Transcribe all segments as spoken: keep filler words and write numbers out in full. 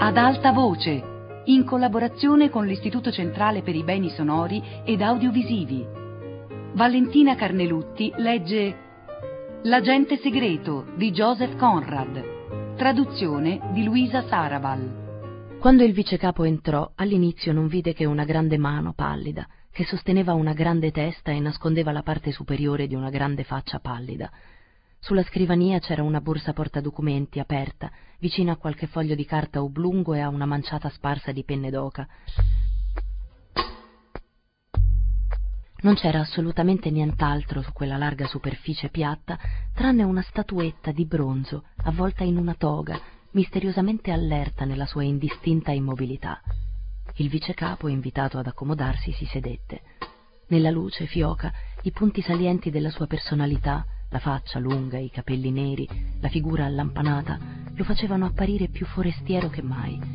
Ad alta voce, in collaborazione con l'Istituto Centrale per i Beni Sonori ed Audiovisivi. Valentina Carnelutti legge L'agente segreto di Joseph Conrad, traduzione di Luisa Sarabal. Quando il vicecapo entrò, all'inizio non vide che una grande mano pallida, che sosteneva una grande testa e nascondeva la parte superiore di una grande faccia pallida. Sulla scrivania c'era una borsa portadocumenti aperta, vicino a qualche foglio di carta oblungo e a una manciata sparsa di penne d'oca. Non c'era assolutamente nient'altro su quella larga superficie piatta, tranne una statuetta di bronzo, avvolta in una toga, misteriosamente allerta nella sua indistinta immobilità. Il vicecapo, invitato ad accomodarsi, si sedette. Nella luce fioca, i punti salienti della sua personalità, la faccia lunga, i capelli neri, la figura allampanata, lo facevano apparire più forestiero che mai.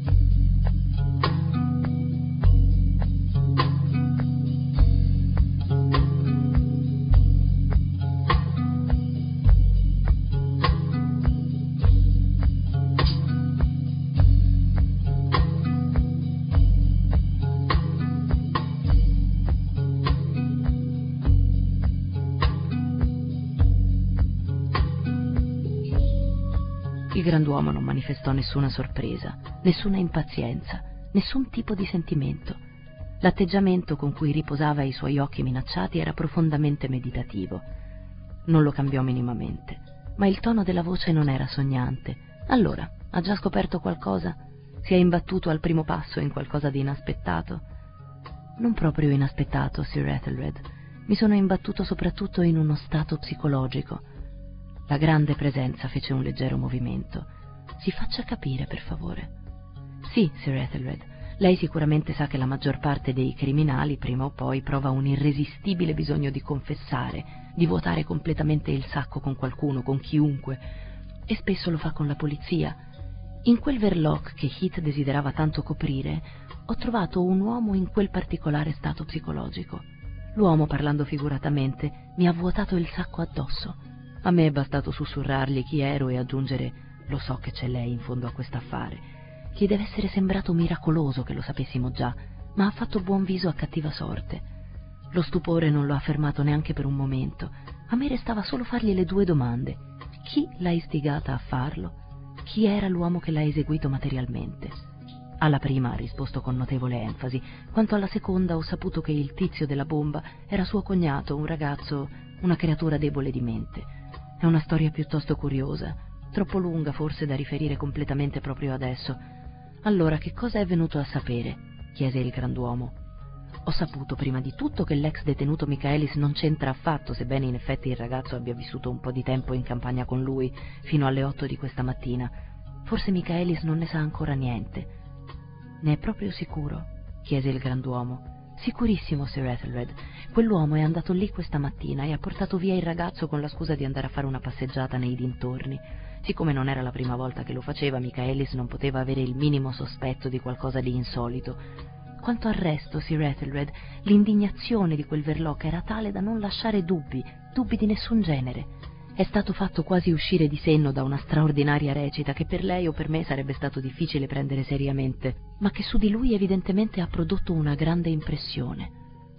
Il grand'uomo non manifestò nessuna sorpresa, nessuna impazienza, nessun tipo di sentimento. L'atteggiamento con cui riposava i suoi occhi minacciati era profondamente meditativo. Non lo cambiò minimamente, ma il tono della voce non era sognante. Allora, ha già scoperto qualcosa? Si è imbattuto al primo passo in qualcosa di inaspettato? Non proprio inaspettato, Sir Ethelred. Mi sono imbattuto soprattutto in uno stato psicologico. La grande presenza fece un leggero movimento. Si faccia capire, per favore. Sì, Sir Ethelred, lei sicuramente sa che la maggior parte dei criminali prima o poi prova un irresistibile bisogno di confessare, di vuotare completamente il sacco con qualcuno, con chiunque, e spesso lo fa con la polizia. In quel Verloc che Heath desiderava tanto coprire, ho trovato un uomo in quel particolare stato psicologico. L'uomo, parlando figuratamente, mi ha vuotato il sacco addosso. A me è bastato sussurrargli chi ero e aggiungere «Lo so che c'è lei in fondo a quest'affare». Gli deve essere sembrato miracoloso che lo sapessimo già, ma ha fatto buon viso a cattiva sorte. Lo stupore non lo ha fermato neanche per un momento. A me restava solo fargli le due domande. Chi l'ha istigata a farlo? Chi era l'uomo che l'ha eseguito materialmente? Alla prima ha risposto con notevole enfasi. Quanto alla seconda ho saputo che il tizio della bomba era suo cognato, un ragazzo, una creatura debole di mente. È una storia piuttosto curiosa, troppo lunga forse da riferire completamente proprio adesso. Allora, che cosa è venuto a sapere? Chiese il grand'uomo. Ho saputo prima di tutto che l'ex detenuto Michaelis non c'entra affatto, sebbene in effetti il ragazzo abbia vissuto un po' di tempo in campagna con lui, fino alle otto di questa mattina. Forse Michaelis non ne sa ancora niente. Ne è proprio sicuro? Chiese il grand'uomo. Sicurissimo, Sir Ethelred. Quell'uomo è andato lì questa mattina e ha portato via il ragazzo con la scusa di andare a fare una passeggiata nei dintorni. Siccome non era la prima volta che lo faceva, Michaelis non poteva avere il minimo sospetto di qualcosa di insolito. Quanto al resto, Sir Ethelred, l'indignazione di quel Verloc era tale da non lasciare dubbi, dubbi di nessun genere. È stato fatto quasi uscire di senno da una straordinaria recita che per lei o per me sarebbe stato difficile prendere seriamente, ma che su di lui evidentemente ha prodotto una grande impressione.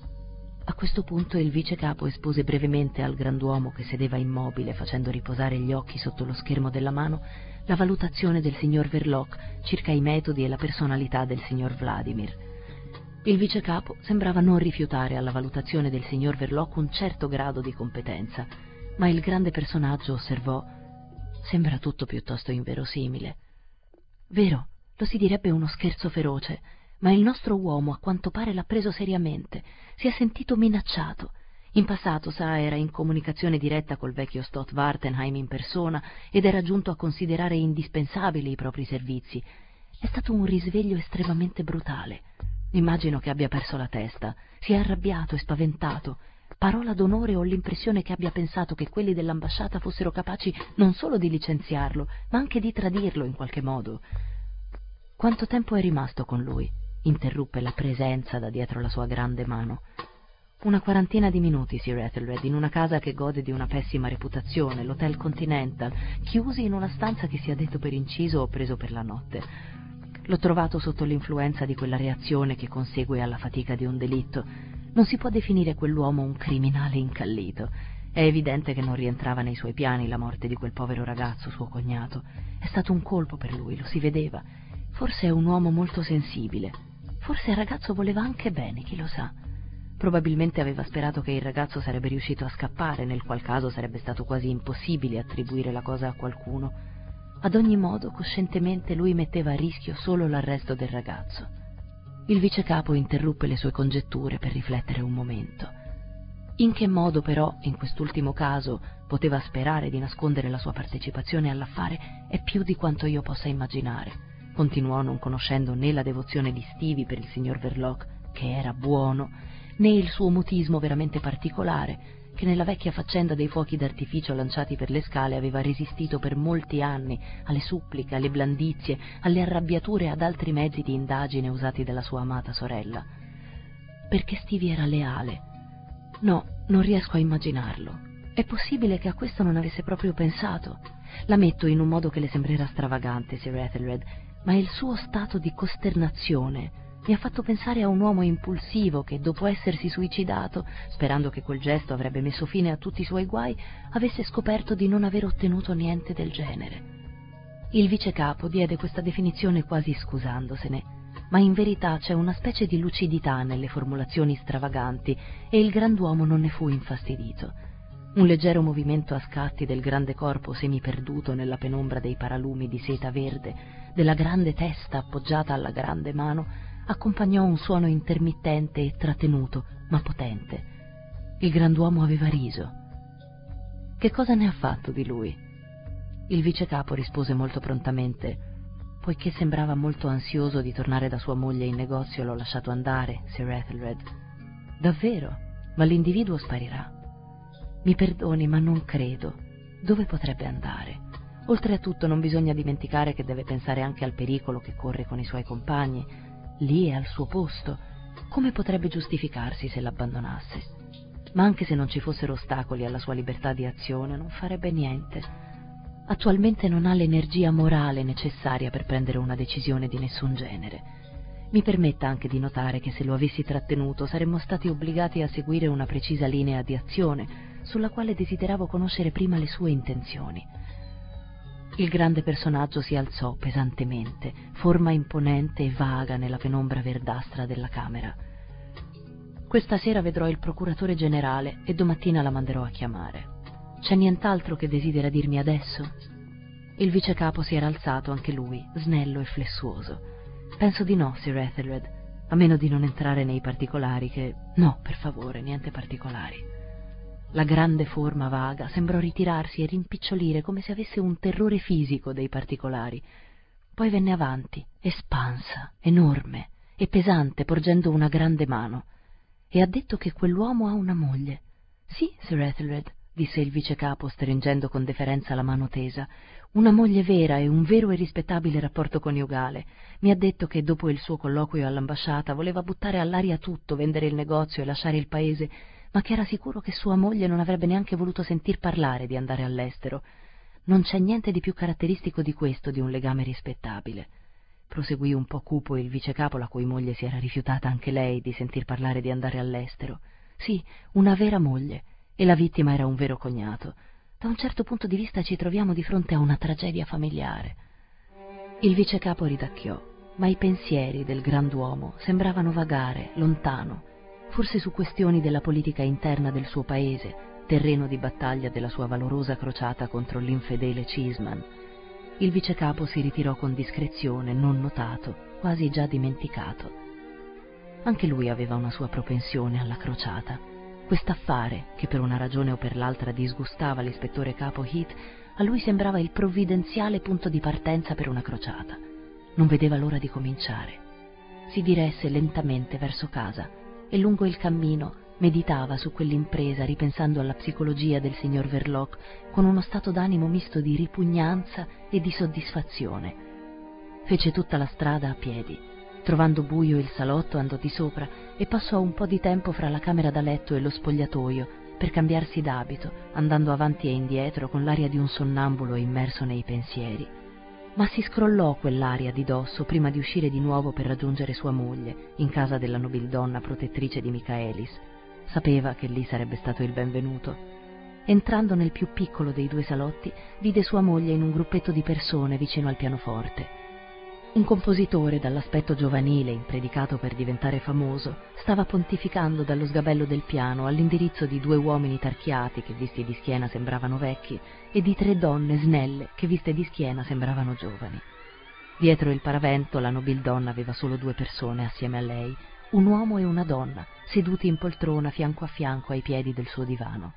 A questo punto il vicecapo espose brevemente al grand'uomo che sedeva immobile facendo riposare gli occhi sotto lo schermo della mano la valutazione del signor Verloc circa i metodi e la personalità del signor Vladimir. Il vicecapo sembrava non rifiutare alla valutazione del signor Verloc un certo grado di competenza, ma il grande personaggio osservò: «Sembra tutto piuttosto inverosimile». «Vero, lo si direbbe uno scherzo feroce, ma il nostro uomo a quanto pare l'ha preso seriamente, si è sentito minacciato. In passato, sa, era in comunicazione diretta col vecchio Stott Wartenheim in persona ed era giunto a considerare indispensabili i propri servizi. È stato un risveglio estremamente brutale. Immagino che abbia perso la testa, si è arrabbiato e spaventato. Parola d'onore, ho l'impressione che abbia pensato che quelli dell'ambasciata fossero capaci non solo di licenziarlo, ma anche di tradirlo in qualche modo». «Quanto tempo è rimasto con lui?» interruppe la presenza da dietro la sua grande mano. «Una quarantina di minuti, Sir Ethelred, in una casa che gode di una pessima reputazione, l'Hotel Continental, chiusi in una stanza che sia detto per inciso o preso per la notte. L'ho trovato sotto l'influenza di quella reazione che consegue alla fatica di un delitto. Non si può definire quell'uomo un criminale incallito. È evidente che non rientrava nei suoi piani la morte di quel povero ragazzo, suo cognato. È stato un colpo per lui, lo si vedeva. Forse è un uomo molto sensibile. Forse il ragazzo voleva anche bene, chi lo sa. Probabilmente aveva sperato che il ragazzo sarebbe riuscito a scappare, nel qual caso sarebbe stato quasi impossibile attribuire la cosa a qualcuno. Ad ogni modo, coscientemente lui metteva a rischio solo l'arresto del ragazzo. Il vicecapo interruppe le sue congetture per riflettere un momento. In che modo però, in quest'ultimo caso, poteva sperare di nascondere la sua partecipazione all'affare è più di quanto io possa immaginare. Continuò non conoscendo né la devozione di Stevie per il signor Verloc, che era buono, né il suo mutismo veramente particolare, che nella vecchia faccenda dei fuochi d'artificio lanciati per le scale aveva resistito per molti anni alle suppliche, alle blandizie, alle arrabbiature e ad altri mezzi di indagine usati dalla sua amata sorella. Perché Stevie era leale. No, non riesco a immaginarlo. È possibile che a questo non avesse proprio pensato. La metto in un modo che le sembrerà stravagante, Sir Ethelred, ma il suo stato di costernazione mi ha fatto pensare a un uomo impulsivo che, dopo essersi suicidato, sperando che quel gesto avrebbe messo fine a tutti i suoi guai, avesse scoperto di non aver ottenuto niente del genere. Il vicecapo diede questa definizione quasi scusandosene, ma in verità c'è una specie di lucidità nelle formulazioni stravaganti e il grand'uomo non ne fu infastidito. Un leggero movimento a scatti del grande corpo semiperduto nella penombra dei paralumi di seta verde, della grande testa appoggiata alla grande mano, accompagnò un suono intermittente e trattenuto, ma potente. Il grand'uomo aveva riso. Che cosa ne ha fatto di lui? Il vicecapo rispose molto prontamente: poiché sembrava molto ansioso di tornare da sua moglie in negozio, l'ho lasciato andare, Sir Ethelred. Davvero? Ma l'individuo sparirà. Mi perdoni, ma non credo. Dove potrebbe andare? Oltretutto non bisogna dimenticare che deve pensare anche al pericolo che corre con i suoi compagni. Lì è al suo posto. Come potrebbe giustificarsi se l'abbandonasse? Ma anche se non ci fossero ostacoli alla sua libertà di azione, non farebbe niente. Attualmente non ha l'energia morale necessaria per prendere una decisione di nessun genere. Mi permetta anche di notare che se lo avessi trattenuto saremmo stati obbligati a seguire una precisa linea di azione, sulla quale desideravo conoscere prima le sue intenzioni. Il grande personaggio si alzò pesantemente, forma imponente e vaga nella penombra verdastra della camera. Questa sera vedrò il procuratore generale e domattina la manderò a chiamare. C'è nient'altro che desidera dirmi adesso? Il vicecapo si era alzato anche lui, snello e flessuoso. Penso di no, Sir Ethelred, a meno di non entrare nei particolari che... No, per favore, niente particolari. La grande forma vaga sembrò ritirarsi e rimpicciolire come se avesse un terrore fisico dei particolari. Poi venne avanti, espansa, enorme e pesante, porgendo una grande mano. E ha detto che quell'uomo ha una moglie. Sì, Sir Ethelred, disse il vicecapo stringendo con deferenza la mano tesa, una moglie vera e un vero e rispettabile rapporto coniugale. Mi ha detto che dopo il suo colloquio all'ambasciata voleva buttare all'aria tutto, vendere il negozio e lasciare il paese, ma che era sicuro che sua moglie non avrebbe neanche voluto sentir parlare di andare all'estero. Non c'è niente di più caratteristico di questo di un legame rispettabile. Proseguì un po' cupo il vicecapo, la cui moglie si era rifiutata anche lei di sentir parlare di andare all'estero. Sì, una vera moglie, e la vittima era un vero cognato. Da un certo punto di vista ci troviamo di fronte a una tragedia familiare. Il vicecapo ridacchiò, ma i pensieri del grand'uomo sembravano vagare, lontano, forse su questioni della politica interna del suo paese, terreno di battaglia della sua valorosa crociata contro l'infedele Cheeseman. Il vicecapo si ritirò con discrezione, non notato, quasi già dimenticato. Anche lui aveva una sua propensione alla crociata. Quest'affare, che per una ragione o per l'altra disgustava l'ispettore capo Heath, a lui sembrava il provvidenziale punto di partenza per una crociata. Non vedeva l'ora di cominciare. Si diresse lentamente verso casa e lungo il cammino meditava su quell'impresa, ripensando alla psicologia del signor Verloc con uno stato d'animo misto di ripugnanza e di soddisfazione. Fece tutta la strada a piedi. Trovando buio il salotto, andò di sopra e passò un po' di tempo fra la camera da letto e lo spogliatoio per cambiarsi d'abito, andando avanti e indietro con l'aria di un sonnambulo immerso nei pensieri. ma si scrollò quell'aria di dosso prima di uscire di nuovo per raggiungere sua moglie, in casa della nobildonna protettrice di Michaelis. Sapeva che lì sarebbe stato il benvenuto. Entrando nel più piccolo dei due salotti, vide sua moglie in un gruppetto di persone vicino al pianoforte. Un compositore dall'aspetto giovanile, impredicato per diventare famoso, stava pontificando dallo sgabello del piano all'indirizzo di due uomini tarchiati che visti di schiena sembravano vecchi e di tre donne snelle che viste di schiena sembravano giovani. Dietro il paravento la nobildonna aveva solo due persone assieme a lei, un uomo e una donna, seduti in poltrona fianco a fianco ai piedi del suo divano.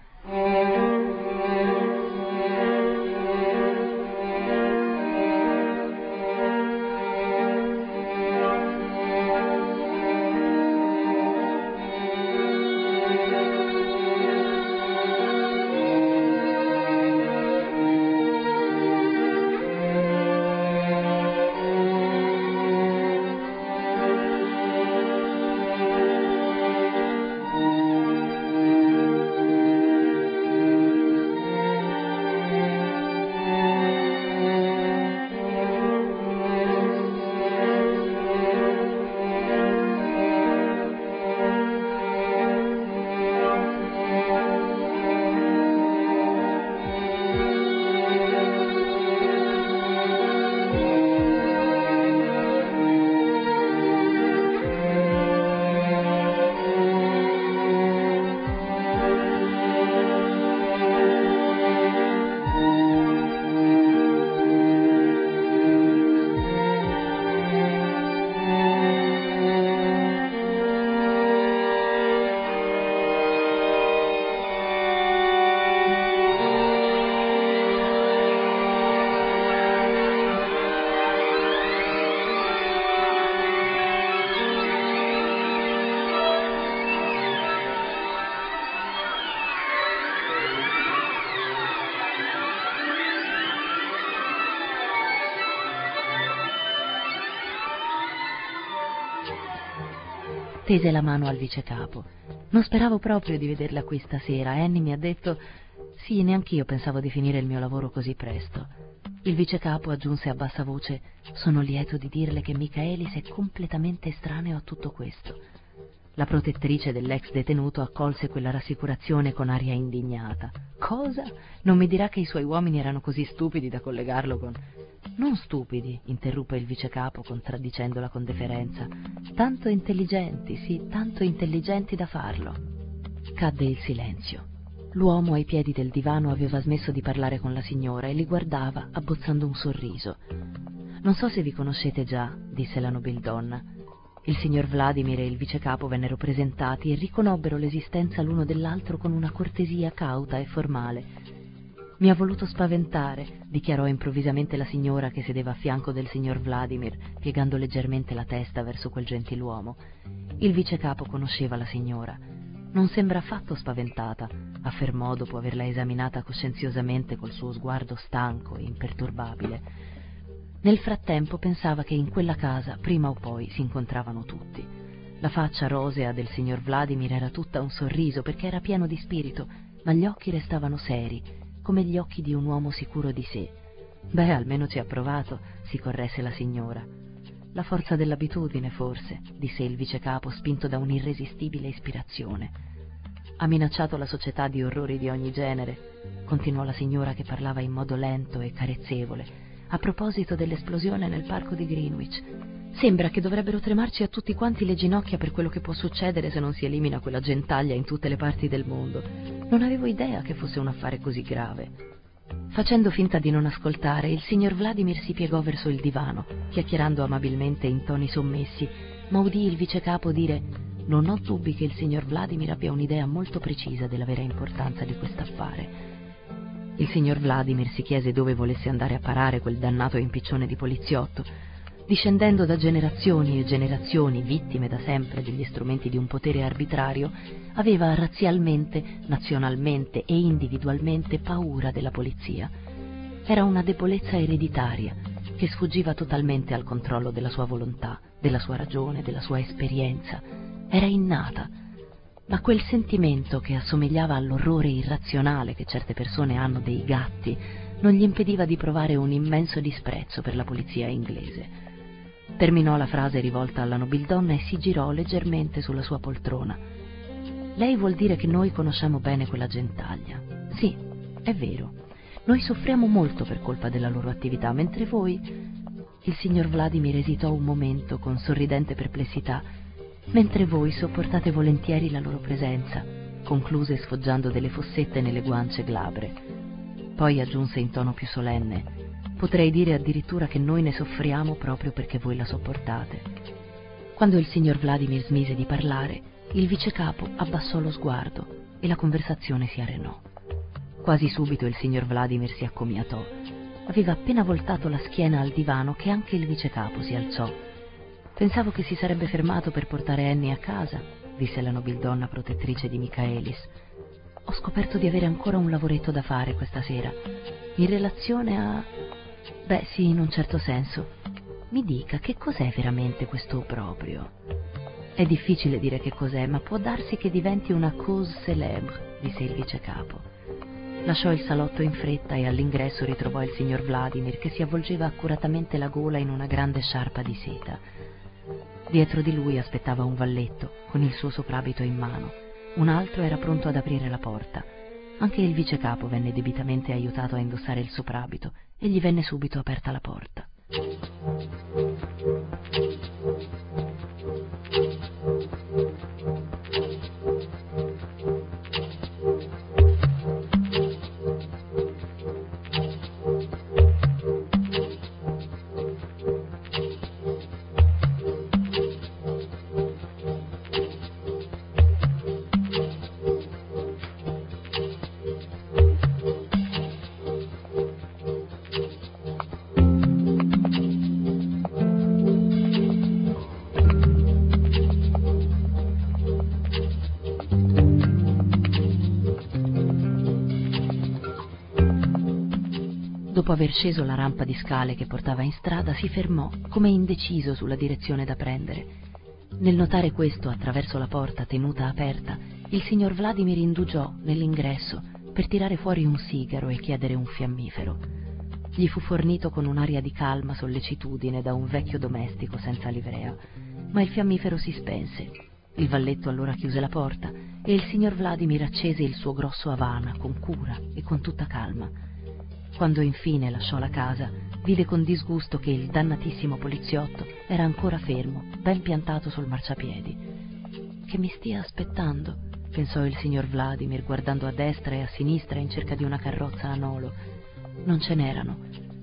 Tese la mano al vicecapo. Non speravo proprio di vederla qui stasera. Annie mi ha detto: sì, neanch'io pensavo di finire il mio lavoro così presto. Il vicecapo aggiunse a bassa voce: sono lieto di dirle che Michaelis è completamente estraneo a tutto questo. La protettrice dell'ex detenuto accolse quella rassicurazione con aria indignata. Cosa? Non mi dirà che i suoi uomini erano così stupidi da collegarlo con... Non stupidi, interruppe il vicecapo contraddicendola con deferenza. Tanto intelligenti, sì, tanto intelligenti da farlo. Cadde il silenzio. L'uomo ai piedi del divano aveva smesso di parlare con la signora e li guardava abbozzando un sorriso. Non so se vi conoscete già, disse la nobildonna. Il signor Vladimir e il vicecapo vennero presentati e riconobbero l'esistenza l'uno dell'altro con una cortesia cauta e formale. Mi ha voluto spaventare, dichiarò improvvisamente la signora che sedeva a fianco del signor Vladimir, piegando leggermente la testa verso quel gentiluomo. Il vicecapo conosceva la signora. Non sembra affatto spaventata, affermò dopo averla esaminata coscienziosamente col suo sguardo stanco e imperturbabile. Nel frattempo pensava che in quella casa prima o poi si incontravano tutti. La faccia rosea del signor Vladimir era tutta un sorriso perché era pieno di spirito, ma gli occhi restavano seri, come gli occhi di un uomo sicuro di sé. Beh, almeno ci ha provato, si corresse la signora. La forza dell'abitudine, forse, disse il vicecapo, spinto da un'irresistibile ispirazione. Ha minacciato la società di orrori di ogni genere, continuò la signora che parlava in modo lento e carezzevole, a proposito dell'esplosione nel parco di Greenwich. Sembra che dovrebbero tremarci a tutti quanti le ginocchia per quello che può succedere se non si elimina quella gentaglia in tutte le parti del mondo. Non avevo idea che fosse un affare così grave. Facendo finta di non ascoltare, il signor Vladimir si piegò verso il divano, chiacchierando amabilmente in toni sommessi, ma udì il vicecapo dire: non ho dubbi che il signor Vladimir abbia un'idea molto precisa della vera importanza di quest'affare. Il signor Vladimir si chiese dove volesse andare a parare quel dannato impiccione di poliziotto. Discendendo da generazioni e generazioni, vittime da sempre degli strumenti di un potere arbitrario, aveva razzialmente, nazionalmente e individualmente paura della polizia. Era una debolezza ereditaria che sfuggiva totalmente al controllo della sua volontà, della sua ragione, della sua esperienza. Era innata. ma quel sentimento che assomigliava all'orrore irrazionale che certe persone hanno dei gatti non gli impediva di provare un immenso disprezzo per la polizia inglese. Terminò la frase rivolta alla nobildonna e si girò leggermente sulla sua poltrona. Lei vuol dire che noi conosciamo bene quella gentaglia. Sì, è vero. Noi soffriamo molto per colpa della loro attività, mentre voi... Il signor Vladimir esitò un momento con sorridente perplessità. Mentre voi sopportate volentieri la loro presenza, concluse sfoggiando delle fossette nelle guance glabre. Poi aggiunse in tono più solenne: potrei dire addirittura che noi ne soffriamo proprio perché voi la sopportate. Quando il signor Vladimir smise di parlare, il vicecapo abbassò lo sguardo e la conversazione si arenò. Quasi subito il signor Vladimir si accomiatò. Aveva appena voltato la schiena al divano che anche il vicecapo si alzò. Pensavo che si sarebbe fermato per portare Annie a casa, disse la nobildonna protettrice di Michaelis. Ho scoperto di avere ancora un lavoretto da fare questa sera, in relazione a... Beh, sì, in un certo senso. Mi dica, che cos'è veramente questo obbrobrio? È difficile dire che cos'è, ma può darsi che diventi una cause célèbre, disse il vicecapo. Lasciò il salotto in fretta e all'ingresso ritrovò il signor Vladimir che si avvolgeva accuratamente la gola in una grande sciarpa di seta. Dietro di lui aspettava un valletto con il suo soprabito in mano. Un altro era pronto ad aprire la porta. Anche il vicecapo venne debitamente aiutato a indossare il soprabito e gli venne subito aperta la porta. Dopo aver sceso la rampa di scale che portava in strada, si fermò, come indeciso sulla direzione da prendere. Nel notare questo, attraverso la porta tenuta aperta, il signor Vladimir indugiò nell'ingresso per tirare fuori un sigaro e chiedere un fiammifero. Gli fu fornito con un'aria di calma sollecitudine da un vecchio domestico senza livrea, ma il fiammifero si spense. Il valletto allora chiuse la porta e il signor Vladimir accese il suo grosso Havana con cura e con tutta calma. Quando infine lasciò la casa, vide con disgusto che il dannatissimo poliziotto era ancora fermo, ben piantato sul marciapiedi. «Che mi stia aspettando?» pensò il signor Vladimir, guardando a destra e a sinistra in cerca di una carrozza a nolo. Non ce n'erano.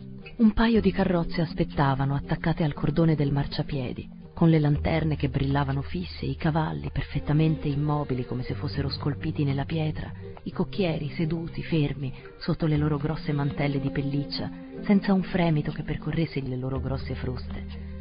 Un paio di carrozze aspettavano, attaccate al cordone del marciapiedi, con le lanterne che brillavano fisse, i cavalli perfettamente immobili come se fossero scolpiti nella pietra, i cocchieri seduti, fermi, sotto le loro grosse mantelle di pelliccia, senza un fremito che percorresse le loro grosse fruste.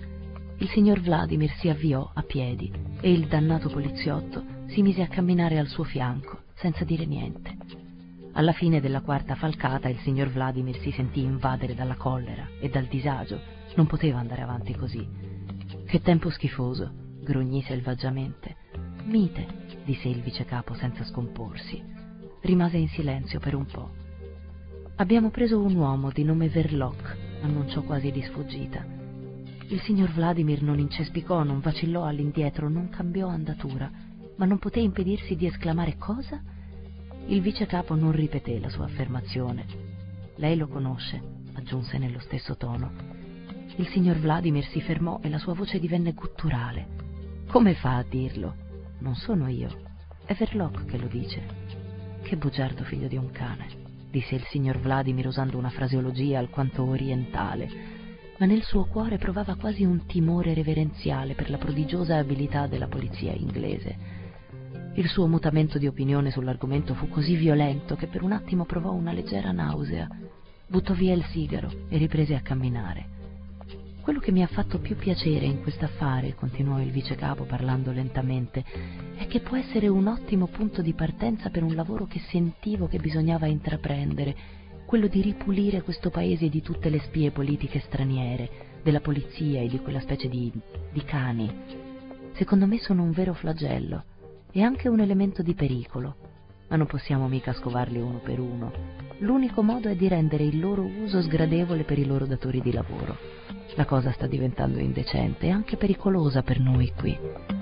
Il signor Vladimir si avviò a piedi e il dannato poliziotto si mise a camminare al suo fianco, senza dire niente. Alla fine della quarta falcata il signor Vladimir si sentì invadere dalla collera e dal disagio. Non poteva andare avanti così. «Che tempo schifoso», grugnì selvaggiamente. «Mite», disse il vicecapo senza scomporsi. Rimase in silenzio per un po'. «Abbiamo preso un uomo di nome Verloc», annunciò quasi di sfuggita. Il signor Vladimir non incespicò, non vacillò all'indietro, non cambiò andatura, ma non poté impedirsi di esclamare «Cosa?». Il vicecapo non ripeté la sua affermazione. «Lei lo conosce», aggiunse nello stesso tono. Il signor Vladimir si fermò e la sua voce divenne gutturale. «Come fa a dirlo?» «Non sono io, è Verloc che lo dice». «Che bugiardo figlio di un cane», disse il signor Vladimir usando una fraseologia alquanto orientale, ma nel suo cuore provava quasi un timore reverenziale per la prodigiosa abilità della polizia inglese. Il suo mutamento di opinione sull'argomento fu così violento che per un attimo provò una leggera nausea. Buttò via il sigaro e riprese a camminare. «Quello che mi ha fatto più piacere in quest'affare», continuò il vicecapo parlando lentamente, «è che può essere un ottimo punto di partenza per un lavoro che sentivo che bisognava intraprendere, quello di ripulire questo paese di tutte le spie politiche straniere, della polizia e di quella specie di, di cani. Secondo me sono un vero flagello. e anche un elemento di pericolo, ma non possiamo mica scovarli uno per uno. L'unico modo è di rendere il loro uso sgradevole per i loro datori di lavoro. La cosa sta diventando indecente e anche pericolosa per noi qui.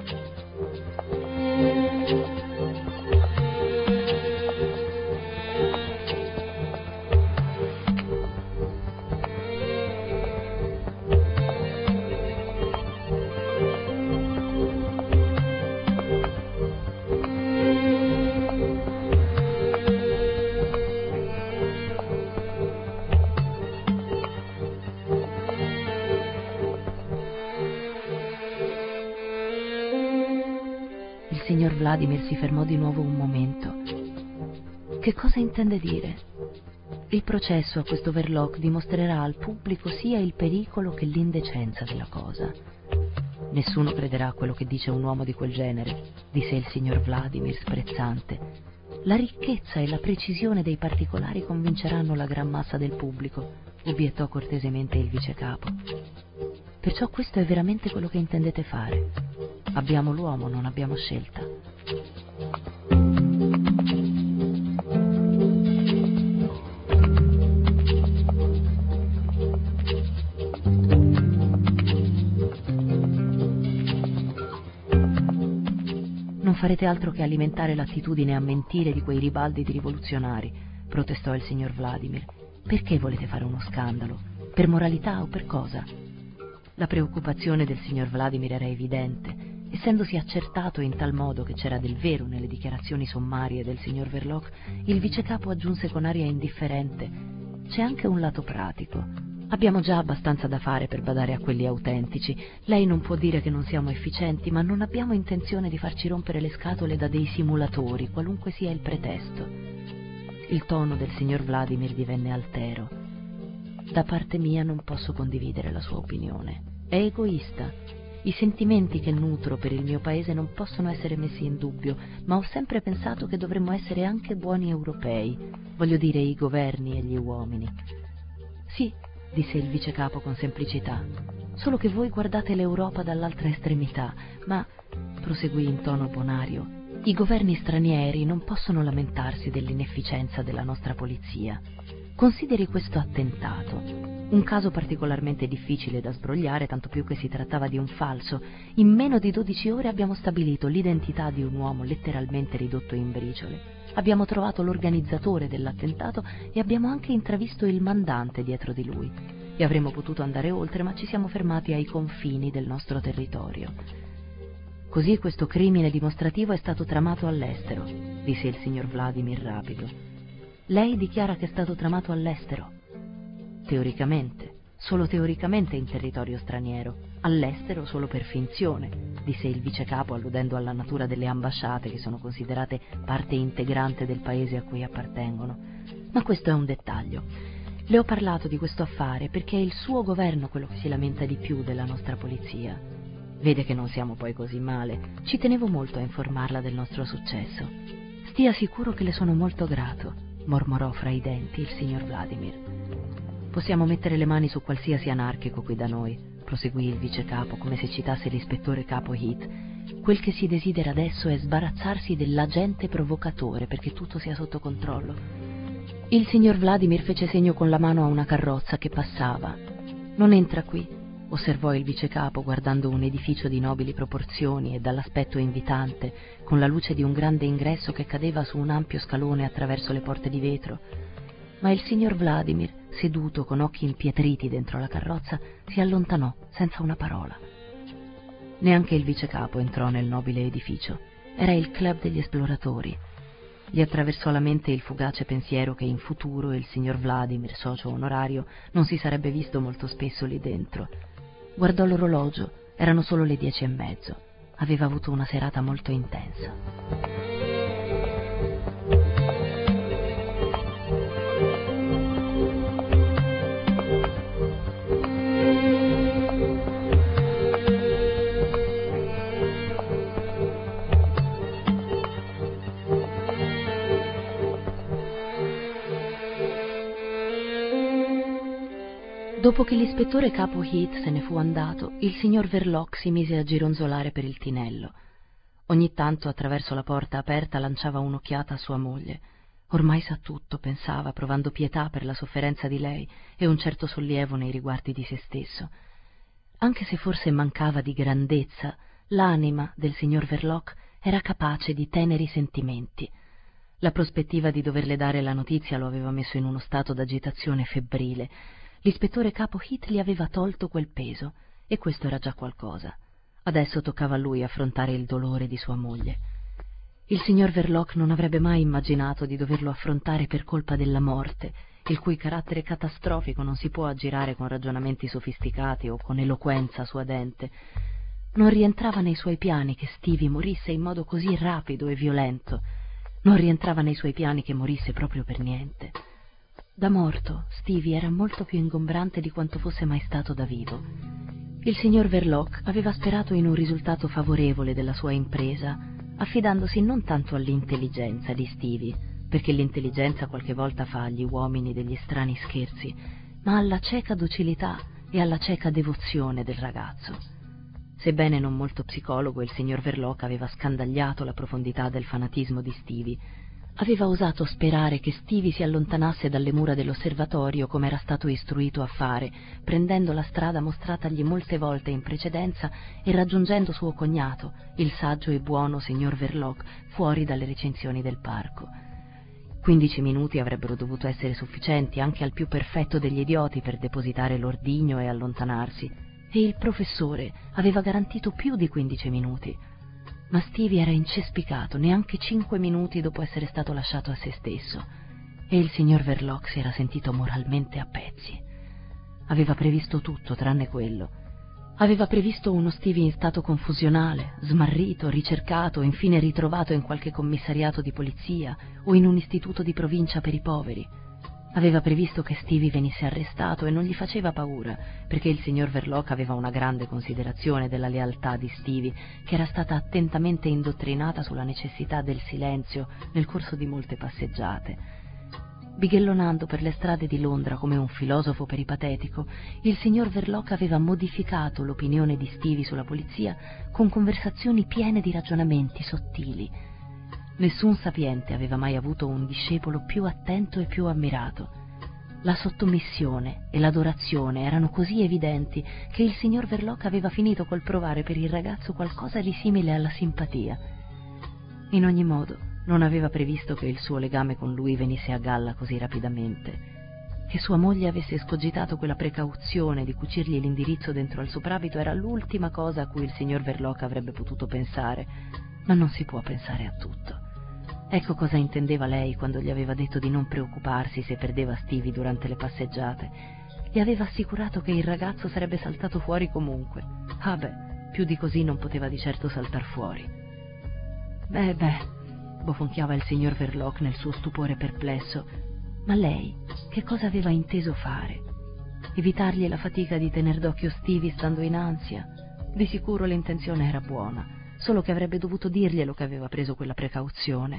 Il signor Vladimir si fermò di nuovo un momento. Che cosa intende dire? Il processo a questo Verloc dimostrerà al pubblico sia il pericolo che l'indecenza della cosa. Nessuno crederà a quello che dice un uomo di quel genere, disse il signor Vladimir sprezzante. La ricchezza e la precisione dei particolari convinceranno la gran massa del pubblico, obiettò cortesemente il vicecapo. Perciò questo è veramente quello che intendete fare. Abbiamo l'uomo, non abbiamo scelta. Non farete altro che alimentare l'attitudine a mentire di quei ribaldi di rivoluzionari, protestò il signor Vladimir. Perché volete fare uno scandalo? Per moralità o per cosa? La preoccupazione del signor Vladimir era evidente. Essendosi accertato in tal modo che c'era del vero nelle dichiarazioni sommarie del signor Verloc, il vicecapo aggiunse con aria indifferente: c'è anche un lato pratico. Abbiamo già abbastanza da fare per badare a quelli autentici. Lei non può dire che non siamo efficienti, ma non abbiamo intenzione di farci rompere le scatole da dei simulatori, qualunque sia il pretesto. Il tono del signor Vladimir divenne altero. Da parte mia non posso condividere la sua opinione. È egoista. I sentimenti che nutro per il mio paese non possono essere messi in dubbio, ma ho sempre pensato che dovremmo essere anche buoni europei, voglio dire i governi e gli uomini. Sì, disse il vicecapo con semplicità, solo che voi guardate l'Europa dall'altra estremità, ma, proseguì in tono bonario, i governi stranieri non possono lamentarsi dell'inefficienza della nostra polizia. Consideri questo attentato, un caso particolarmente difficile da sbrogliare, tanto più che si trattava di un falso. In meno di dodici ore abbiamo stabilito l'identità di un uomo letteralmente ridotto in briciole. Abbiamo trovato l'organizzatore dell'attentato e abbiamo anche intravisto il mandante dietro di lui. E avremmo potuto andare oltre, ma ci siamo fermati ai confini del nostro territorio. Così questo crimine dimostrativo è stato tramato all'estero, disse il signor Vladimir rapido. Lei dichiara che è stato tramato all'estero. Teoricamente, solo teoricamente in territorio straniero, all'estero solo per finzione, disse il vicecapo alludendo alla natura delle ambasciate che sono considerate parte integrante del paese a cui appartengono. Ma questo è un dettaglio. Le ho parlato di questo affare perché è il suo governo quello che si lamenta di più della nostra polizia. Vede che non siamo poi così male. Ci tenevo molto a informarla del nostro successo. Stia sicuro che le sono molto grato, mormorò fra i denti il signor Vladimir. Possiamo mettere le mani su qualsiasi anarchico qui da noi, proseguì il vicecapo come se citasse l'ispettore capo Heath. Quel che si desidera adesso è sbarazzarsi dell'agente provocatore perché tutto sia sotto controllo. Il signor Vladimir fece segno con la mano a una carrozza che passava. Non entra qui, osservò il vicecapo guardando un edificio di nobili proporzioni e dall'aspetto invitante, con la luce di un grande ingresso che cadeva su un ampio scalone attraverso le porte di vetro. Ma il signor Vladimir, seduto con occhi impietriti dentro la carrozza, si allontanò senza una parola. Neanche il vicecapo entrò nel nobile edificio. Era il club degli esploratori. Gli attraversò la mente il fugace pensiero che in futuro il signor Vladimir, socio onorario, non si sarebbe visto molto spesso lì dentro. Guardò l'orologio, erano solo le dieci e mezzo. Aveva avuto una serata molto intensa. Dopo che l'ispettore capo Heath se ne fu andato, il signor Verloc si mise a gironzolare per il tinello. Ogni tanto, attraverso la porta aperta, lanciava un'occhiata a sua moglie. Ormai sa tutto, pensava, provando pietà per la sofferenza di lei e un certo sollievo nei riguardi di se stesso. Anche se forse mancava di grandezza, l'anima del signor Verloc era capace di teneri sentimenti. La prospettiva di doverle dare la notizia lo aveva messo in uno stato d'agitazione febbrile. L'ispettore capo Heath gli aveva tolto quel peso, e questo era già qualcosa. Adesso toccava a lui affrontare il dolore di sua moglie. Il signor Verloc non avrebbe mai immaginato di doverlo affrontare per colpa della morte, il cui carattere catastrofico non si può aggirare con ragionamenti sofisticati o con eloquenza suadente. Non rientrava nei suoi piani che Stevie morisse in modo così rapido e violento. Non rientrava nei suoi piani che morisse proprio per niente. Da morto, Stevie era molto più ingombrante di quanto fosse mai stato da vivo. Il signor Verloc aveva sperato in un risultato favorevole della sua impresa, affidandosi non tanto all'intelligenza di Stevie, perché l'intelligenza qualche volta fa agli uomini degli strani scherzi, ma alla cieca docilità e alla cieca devozione del ragazzo. Sebbene non molto psicologo, il signor Verloc aveva scandagliato la profondità del fanatismo di Stevie. Aveva osato sperare che Stevie si allontanasse dalle mura dell'osservatorio come era stato istruito a fare, prendendo la strada mostratagli molte volte in precedenza e raggiungendo suo cognato, il saggio e buono signor Verloc, fuori dalle recinzioni del parco. Quindici minuti avrebbero dovuto essere sufficienti anche al più perfetto degli idioti per depositare l'ordigno e allontanarsi, e il professore aveva garantito più di quindici minuti. Ma Stevie era incespicato neanche cinque minuti dopo essere stato lasciato a se stesso, e il signor Verloc si era sentito moralmente a pezzi. Aveva previsto tutto tranne quello. Aveva previsto uno Stevie in stato confusionale, smarrito, ricercato, infine ritrovato in qualche commissariato di polizia o in un istituto di provincia per i poveri. Aveva previsto che Stevie venisse arrestato e non gli faceva paura, perché il signor Verloc aveva una grande considerazione della lealtà di Stevie, che era stata attentamente indottrinata sulla necessità del silenzio nel corso di molte passeggiate. Bighellonando per le strade di Londra come un filosofo peripatetico, il signor Verloc aveva modificato l'opinione di Stevie sulla polizia con conversazioni piene di ragionamenti sottili. Nessun sapiente aveva mai avuto un discepolo più attento e più ammirato. La sottomissione e l'adorazione erano così evidenti che il signor Verloc aveva finito col provare per il ragazzo qualcosa di simile alla simpatia. In ogni modo, non aveva previsto che il suo legame con lui venisse a galla così rapidamente. Che sua moglie avesse escogitato quella precauzione di cucirgli l'indirizzo dentro al soprabito era l'ultima cosa a cui il signor Verloc avrebbe potuto pensare, ma non si può pensare a tutto. Ecco cosa intendeva lei quando gli aveva detto di non preoccuparsi se perdeva Stevie durante le passeggiate. Gli aveva assicurato che il ragazzo sarebbe saltato fuori comunque. Ah beh, più di così non poteva di certo saltar fuori. Beh, beh, bofonchiava il signor Verloc nel suo stupore perplesso. Ma lei che cosa aveva inteso fare? Evitargli la fatica di tener d'occhio Stevie stando in ansia? Di sicuro l'intenzione era buona, solo che avrebbe dovuto dirglielo che aveva preso quella precauzione.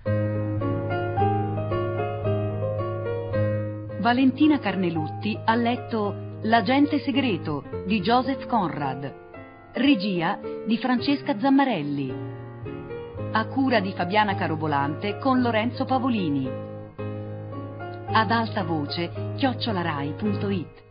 Valentina Carnelutti ha letto L'agente segreto di Joseph Conrad, regia di Francesca Zammarelli, a cura di Fabiana Carobolante con Lorenzo Pavolini, ad alta voce chiocciolarai punto it.